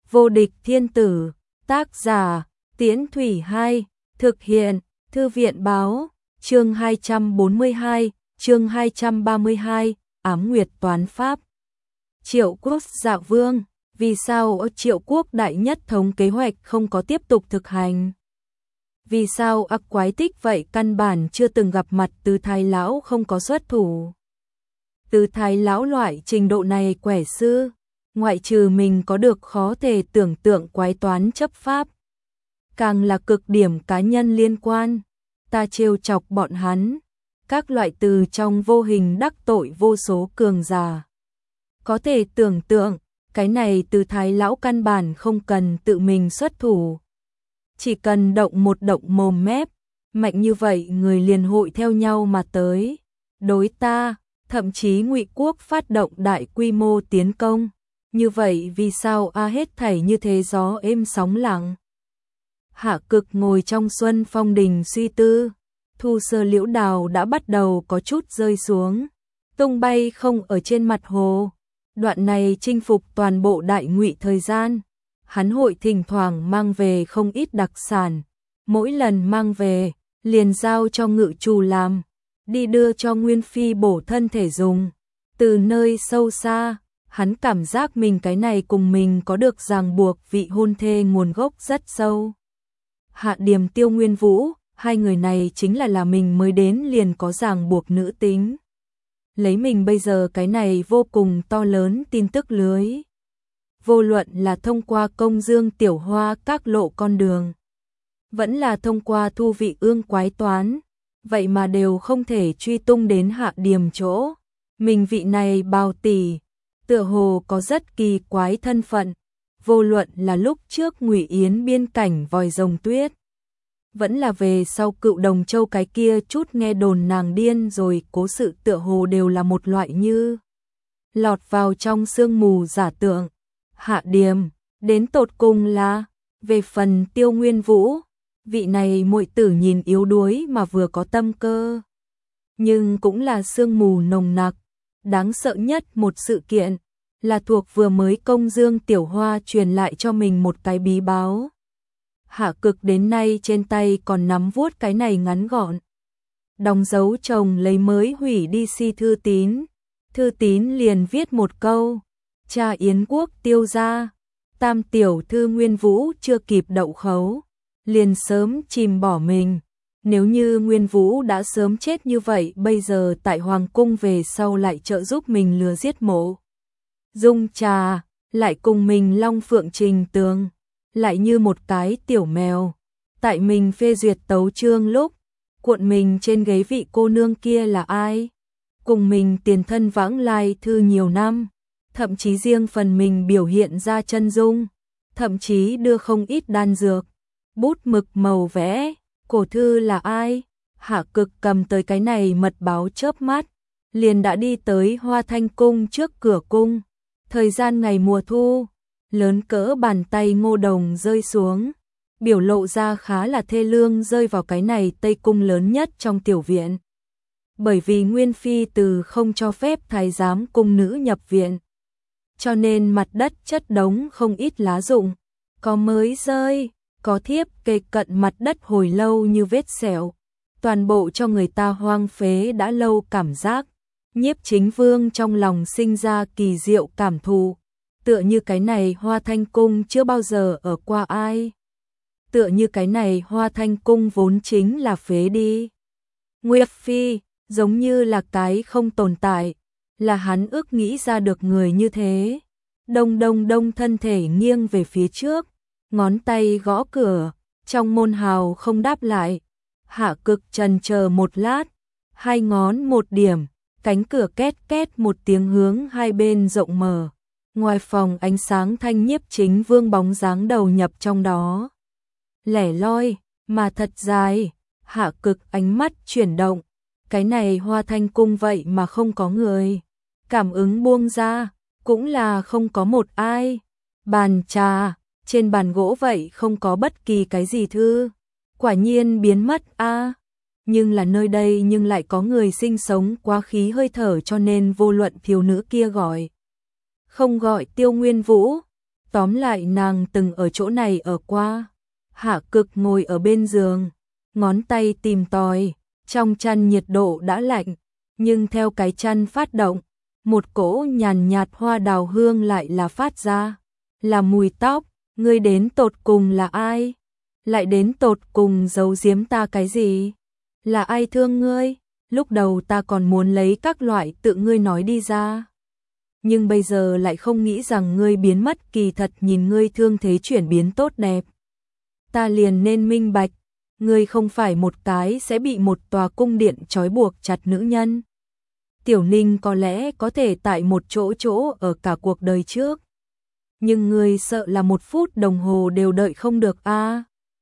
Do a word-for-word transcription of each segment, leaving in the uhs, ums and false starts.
Vô địch thiên tử, tác giả, Tiễn Thủy Hai, thực hiện, Thư viện báo, chương hai trăm bốn mươi hai, chương hai trăm ba mươi hai, ám nguyệt toán pháp. Triệu Quốc Dạ Vương, vì sao Triệu Quốc Đại Nhất Thống kế hoạch không có tiếp tục thực hành? Vì sao ác quái tích vậy căn bản chưa từng gặp mặt Từ Thái Lão không có xuất thủ? Từ Thái Lão loại trình độ này quẻ sư, ngoại trừ mình có được khó thể tưởng tượng quái toán chấp pháp. Càng là cực điểm cá nhân liên quan, ta trêu chọc bọn hắn, các loại từ trong vô hình đắc tội vô số cường giả. Có thể tưởng tượng, cái này Từ Thái Lão căn bản không cần tự mình xuất thủ. Chỉ cần động một động mồm mép, mạnh như vậy người liền hội theo nhau mà tới. Đối ta, thậm chí Ngụy Quốc phát động đại quy mô tiến công. Như vậy vì sao a hết thảy như thế gió êm sóng lặng? Hạ Cực ngồi trong Xuân Phong Đình suy tư, thu sơ liễu đào đã bắt đầu có chút rơi xuống, tung bay không ở trên mặt hồ. Đoạn này chinh phục toàn bộ Đại Ngụy thời gian, hắn hội thỉnh thoảng mang về không ít đặc sản, mỗi lần mang về, liền giao cho ngự chủ làm, đi đưa cho Nguyên Phi bổ thân thể dùng. Từ nơi sâu xa, hắn cảm giác mình cái này cùng mình có được ràng buộc vị hôn thê nguồn gốc rất sâu. Hạ Điềm Tiêu Nguyên Vũ, hai người này chính là là mình mới đến liền có ràng buộc nữ tính. Lấy mình bây giờ cái này vô cùng to lớn tin tức lưới. Vô luận là thông qua công dương tiểu hoa các lộ con đường, vẫn là thông qua thu vị ương quái toán, vậy mà đều không thể truy tung đến Hạ Điềm chỗ. Mình vị này bào tỷ, tựa hồ có rất kỳ quái thân phận, vô luận là lúc trước Ngụy Yến biên cảnh vòi rồng tuyết, vẫn là về sau Cựu Đồng Châu cái kia chút nghe đồn nàng điên rồi cố sự tựa hồ đều là một loại như lọt vào trong sương mù giả tượng. Hạ Điềm, đến tột cùng là, về phần Tiêu Nguyên Vũ, vị này muội tử nhìn yếu đuối mà vừa có tâm cơ, nhưng cũng là sương mù nồng nặc. Đáng sợ nhất một sự kiện là thuộc vừa mới công dương tiểu hoa truyền lại cho mình một cái bí báo. Hạ Cực đến nay trên tay còn nắm vuốt cái này ngắn gọn, đóng dấu chồng lấy mới hủy đi si thư tín. Thư tín liền viết một câu: cha Yến Quốc Tiêu gia, tam tiểu thư Nguyên Vũ chưa kịp đậu khấu, liền sớm chìm bỏ mình. Nếu như Nguyên Vũ đã sớm chết như vậy, bây giờ tại Hoàng cung về sau lại trợ giúp mình lừa giết Mộ Dung Trà, lại cùng mình Long Phượng Trình Tường, lại như một cái tiểu mèo, tại mình phê duyệt tấu chương lúc, cuộn mình trên ghế vị cô nương kia là ai? Cùng mình tiền thân vãng lai thư nhiều năm, thậm chí riêng phần mình biểu hiện ra chân dung, thậm chí đưa không ít đan dược, bút mực màu vẽ. Cổ thư là ai? Hạ Cực cầm tới cái này mật báo chớp mắt, liền đã đi tới Hoa Thanh cung trước cửa cung. Thời gian ngày mùa thu, lớn cỡ bàn tay Ngô Đồng rơi xuống, biểu lộ ra khá là thê lương rơi vào cái này Tây cung lớn nhất trong tiểu viện. Bởi vì Nguyên Phi từ không cho phép thái giám cung nữ nhập viện, cho nên mặt đất chất đống không ít lá rụng, có mới rơi, có thiếp kê cận mặt đất hồi lâu như vết sẹo, toàn bộ cho người ta hoang phế đã lâu cảm giác. Nhiếp Chính Vương trong lòng sinh ra kỳ diệu cảm thụ, tựa như cái này Hoa Thanh cung chưa bao giờ ở qua ai, tựa như cái này Hoa Thanh cung vốn chính là phế đi. Nguyệt Phi giống như là cái không tồn tại, là hắn ước nghĩ ra được người như thế. Đông đông đông thân thể nghiêng về phía trước, ngón tay gõ cửa, trong môn hào không đáp lại. Hạ Cực trần chờ một lát, hai ngón một điểm, cánh cửa két két một tiếng hướng hai bên rộng mở. Ngoài phòng ánh sáng thanh Nhiếp Chính Vương bóng dáng đầu nhập trong đó. Lẻ loi, mà thật dài. Hạ Cực ánh mắt chuyển động, cái này Hoa Thanh cung vậy mà không có người. Cảm ứng buông ra, cũng là không có một ai. Bàn trà, trên bàn gỗ vậy không có bất kỳ cái gì thư, quả nhiên biến mất a. À. Nhưng là nơi đây nhưng lại có người sinh sống quá khí hơi thở, cho nên vô luận thiếu nữ kia gọi, không gọi Tiêu Nguyên Vũ, Tóm lại nàng từng ở chỗ này ở qua. Hạ Cực ngồi ở bên giường, ngón tay tìm tòi, trong chăn nhiệt độ đã lạnh, nhưng theo cái chăn phát động, một cỗ nhàn nhạt hoa đào hương lại là phát ra, là mùi tóc. Ngươi đến tột cùng là ai? Lại đến tột cùng giấu giếm ta cái gì? Là ai thương ngươi? Lúc đầu ta còn muốn lấy các loại tự ngươi nói đi ra, nhưng bây giờ lại không nghĩ rằng ngươi biến mất, kỳ thật nhìn ngươi thương thế chuyển biến tốt đẹp. Ta liền nên minh bạch, ngươi không phải một cái sẽ bị một tòa cung điện trói buộc chặt nữ nhân. Tiểu Ninh có lẽ có thể tại một chỗ chỗ ở cả cuộc đời trước, nhưng ngươi sợ là một phút đồng hồ đều đợi không được a. À?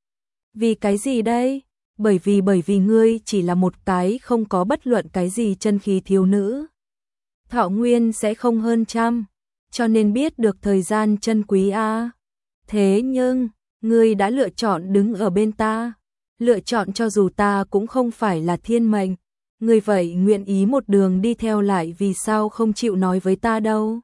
Vì cái gì đây? Bởi vì bởi vì ngươi chỉ là một cái không có bất luận cái gì chân khí thiếu nữ. Thọ nguyên sẽ không hơn trăm, cho nên biết được thời gian chân quý a. À? Thế nhưng, ngươi đã lựa chọn đứng ở bên ta, lựa chọn cho dù ta cũng không phải là thiên mệnh, ngươi vậy nguyện ý một đường đi theo lại vì sao không chịu nói với ta đâu.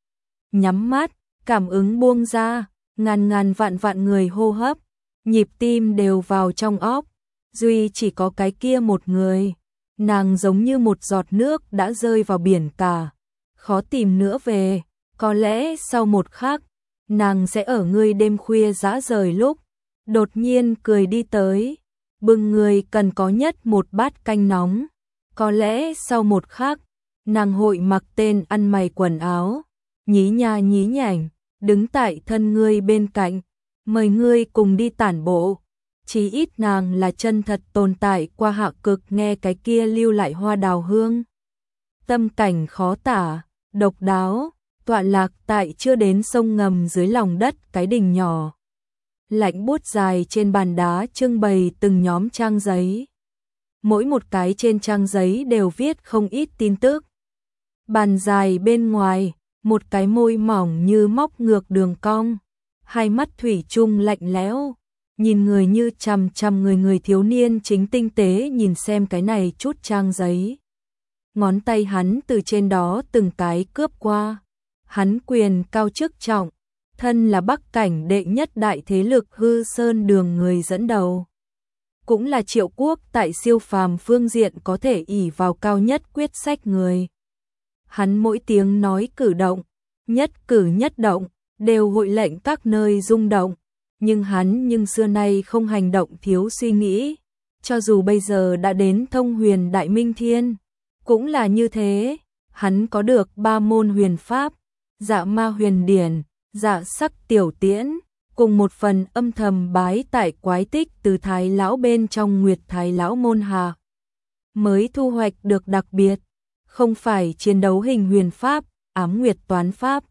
Nhắm mắt, cảm ứng buông ra, ngàn ngàn vạn vạn người hô hấp, nhịp tim đều vào trong óc, duy chỉ có cái kia một người, nàng giống như một giọt nước đã rơi vào biển cả, khó tìm nữa về, có lẽ sau một khắc, nàng sẽ ở ngươi đêm khuya dã rời lúc, đột nhiên cười đi tới, bưng người cần có nhất một bát canh nóng, có lẽ sau một khắc, nàng hội mặc tên ăn mày quần áo, nhí nha nhí nhảnh, đứng tại thân ngươi bên cạnh, mời ngươi cùng đi tản bộ. Chí ít nàng là chân thật tồn tại qua. Hạ Cực nghe cái kia lưu lại hoa đào hương. Tâm cảnh khó tả, độc đáo, tọa lạc tại chưa đến sông ngầm dưới lòng đất cái đình nhỏ. Lạnh buốt dài trên bàn đá trưng bày từng nhóm trang giấy. Mỗi một cái trên trang giấy đều viết không ít tin tức. Bàn dài bên ngoài, một cái môi mỏng như móc ngược đường cong, hai mắt thủy chung lạnh lẽo, nhìn người như chằm chằm người người thiếu niên chính tinh tế nhìn xem cái này chút trang giấy. Ngón tay hắn từ trên đó từng cái cướp qua, hắn quyền cao chức trọng, thân là Bắc cảnh đệ nhất đại thế lực Hư Sơn Đường người dẫn đầu. Cũng là Triệu Quốc tại siêu phàm phương diện có thể ỷ vào cao nhất quyết sách người. Hắn mỗi tiếng nói cử động, nhất cử nhất động, đều hội lệnh các nơi rung động, nhưng hắn nhưng xưa nay không hành động thiếu suy nghĩ, cho dù bây giờ đã đến Thông Huyền Đại Minh Thiên, cũng là như thế, hắn có được ba môn huyền pháp, Dạ Ma Huyền Điển, Dạ Sắc Tiểu Tiễn, cùng một phần âm thầm bái tại quái tích từ Thái lão bên trong Nguyệt Thái lão môn hạ, mới thu hoạch được đặc biệt, không phải chiến đấu hình huyền pháp, ám nguyệt toán pháp.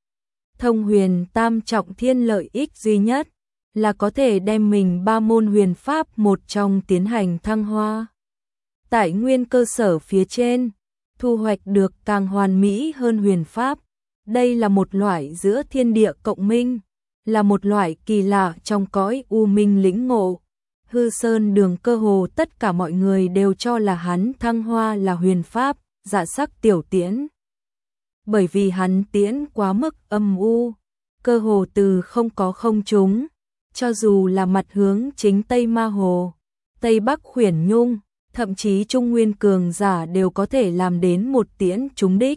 Thông huyền tam trọng thiên lợi ích duy nhất là có thể đem mình ba môn huyền pháp một trong tiến hành thăng hoa. Tại nguyên cơ sở phía trên, thu hoạch được càng hoàn mỹ hơn huyền pháp. Đây là một loại giữa thiên địa cộng minh, là một loại kỳ lạ trong cõi u minh lĩnh ngộ. Hư Sơn Đường cơ hồ tất cả mọi người đều cho là hắn thăng hoa là huyền pháp, Dạ Sắc Tiểu Tiễn. Bởi vì hắn tiễn quá mức âm u, cơ hồ từ không có không trúng, cho dù là mặt hướng chính Tây Ma Hồ, Tây Bắc Khuyển Nhung, thậm chí Trung Nguyên cường giả đều có thể làm đến một tiễn trúng đích.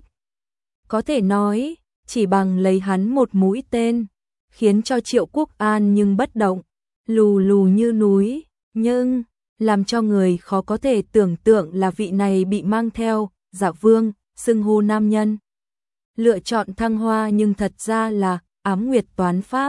Có thể nói, chỉ bằng lấy hắn một mũi tên, khiến cho Triệu Quốc an nhưng bất động, lù lù như núi, nhưng làm cho người khó có thể tưởng tượng là vị này bị mang theo Dạ Vương, xưng hô nam nhân. Lựa chọn thăng hoa nhưng thật ra là ám nguyệt toán pháp.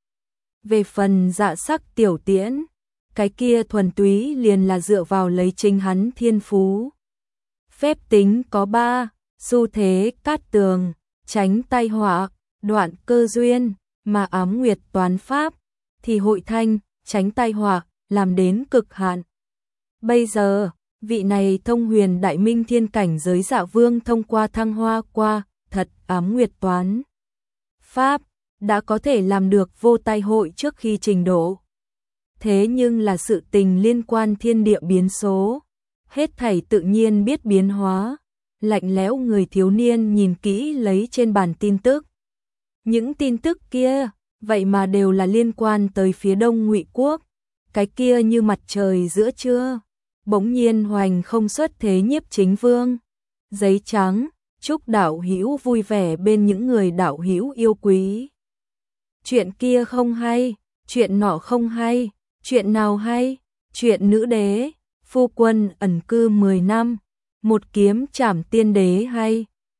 Về phần Dạ Sắc Tiểu Tiễn, cái kia thuần túy liền là dựa vào lấy chính hắn thiên phú. Phép tính có ba, xu thế cát tường, tránh tai họa, đoạn cơ duyên, mà ám nguyệt toán pháp thì hội thanh, tránh tai họa, làm đến cực hạn. Bây giờ, vị này thông huyền đại minh thiên cảnh giới Dạ Vương thông qua thăng hoa qua thật ám nguyệt toán pháp, đã có thể làm được vô tai hội trước khi trình độ. Thế nhưng là sự tình liên quan thiên địa biến số, hết thảy tự nhiên biết biến hóa. Lạnh lẽo người thiếu niên nhìn kỹ lấy trên bàn tin tức. Những tin tức kia vậy mà đều là liên quan tới phía đông Ngụy quốc, cái kia như mặt trời giữa trưa. Bỗng nhiên Hoành không xuất thế Nhiếp Chính Vương. Giấy trắng, chúc đạo hữu vui vẻ bên những người đạo hữu yêu quý. Chuyện kia không hay, chuyện nọ không hay, chuyện nào hay? Chuyện nữ đế, phu quân ẩn cư mười năm, một kiếm trảm tiên đế hay.